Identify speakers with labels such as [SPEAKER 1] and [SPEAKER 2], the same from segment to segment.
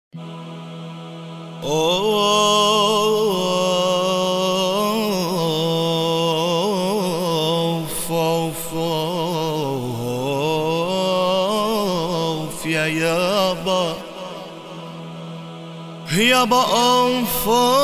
[SPEAKER 1] أوف أوف أوف يا يابا يابا أوف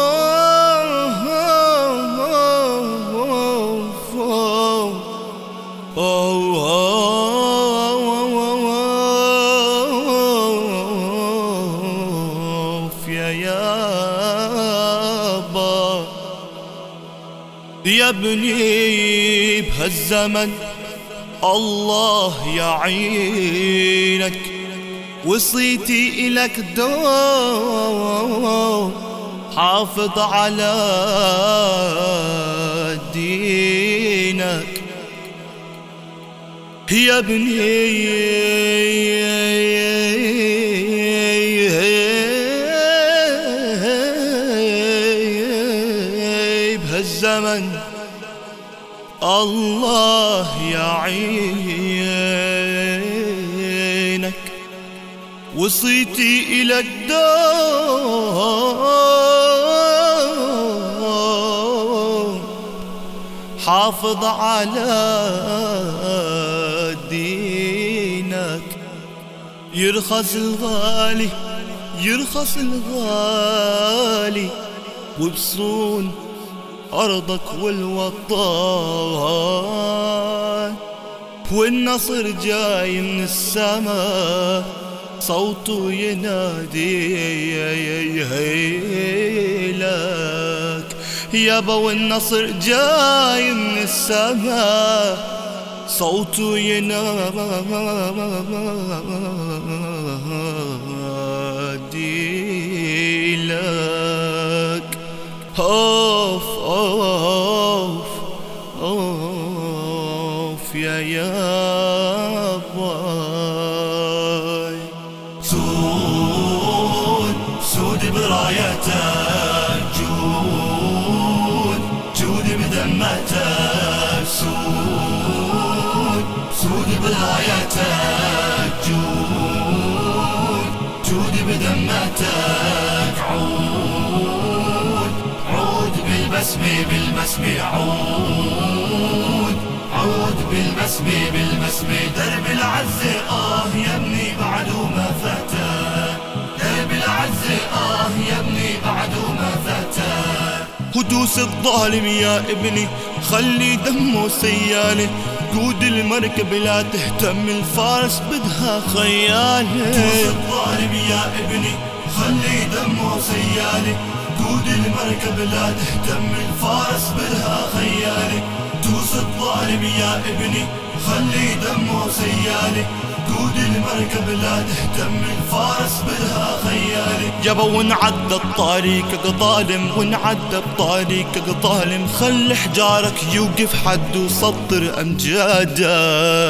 [SPEAKER 1] يا ابني بهالزمن الله يعينك، وصيتي إلك دوم حافظ على دينك يا ابني بهالزمن الله يعينك، وصيتي إلك دوم حافظ على دينك. يرخص الغالي يرخص الغالي وبصون أرضك والوطن، والنصر جاي من السماء صوته ينادي لك يابا، والنصر جاي من السماء صوته ينادي لك. أوف أوف أوف يا يابا سود برايتك، جود بدمتك، سود برايتك، جود بدمتك، عود بالبسمة عود بالبسمة درب العزة يا ابني بعده ما فتى، درب العزة يا ابني بعده ما فتى. ودوس الظالم يا ابني خلي دمه سيالة، قود المركب لا تهتم الفارس بدها خيالة. دوس الظالم يا ابني خلي دمه سيالة، قود المركب لا تهتم الفارس بدها خيالة. دوس الظالم يا ابني خلي دمه سيالة، قود المركب لا تهتم الفارس بدها خيالة. يابا ونعدى الطريق ظالم، ونعدى بطريقك ظالم، خلي حجارك يوقف حد وسطر امجاده.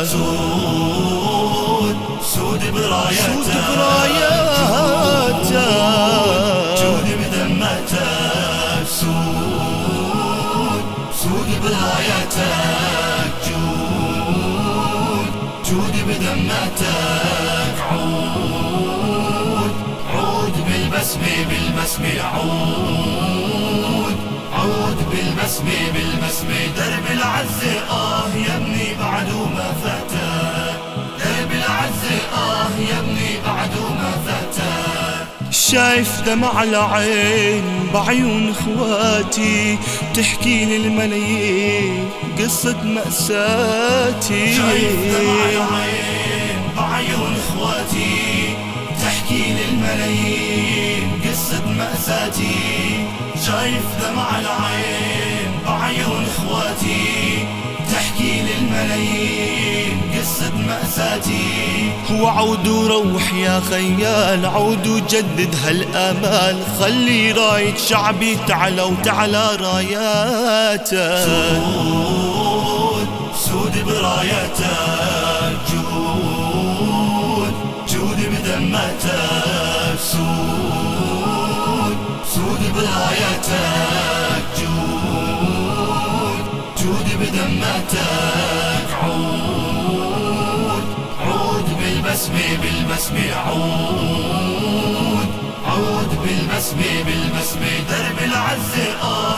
[SPEAKER 1] سود براياتك، جود بدمتك، سود براياتك، جود بدمتك، عود بالبسمة عود بالبسمة درب العزة يا ابني بعده ما فتى، درب العزة يا ابني بعده ما فتى. شايف دمع العين بعيون اخواتي تحكي للملايين قصة مأساتي. شايف دمع العين بعيون اخواتي تحكي للملايين قصة مأساتي. شايف دمع العين بعيون اخواتي تحكي للملايين قصة مأساتي. وعود وروح يا خيال، عود وجدد هالآمال، خلي راية شعبي تعلى وتعلى راياتك. سود براياتك، جود بدمتك، سود براياتك، جود بدمتك، عود بالبسمة عود بالمسمي درب العز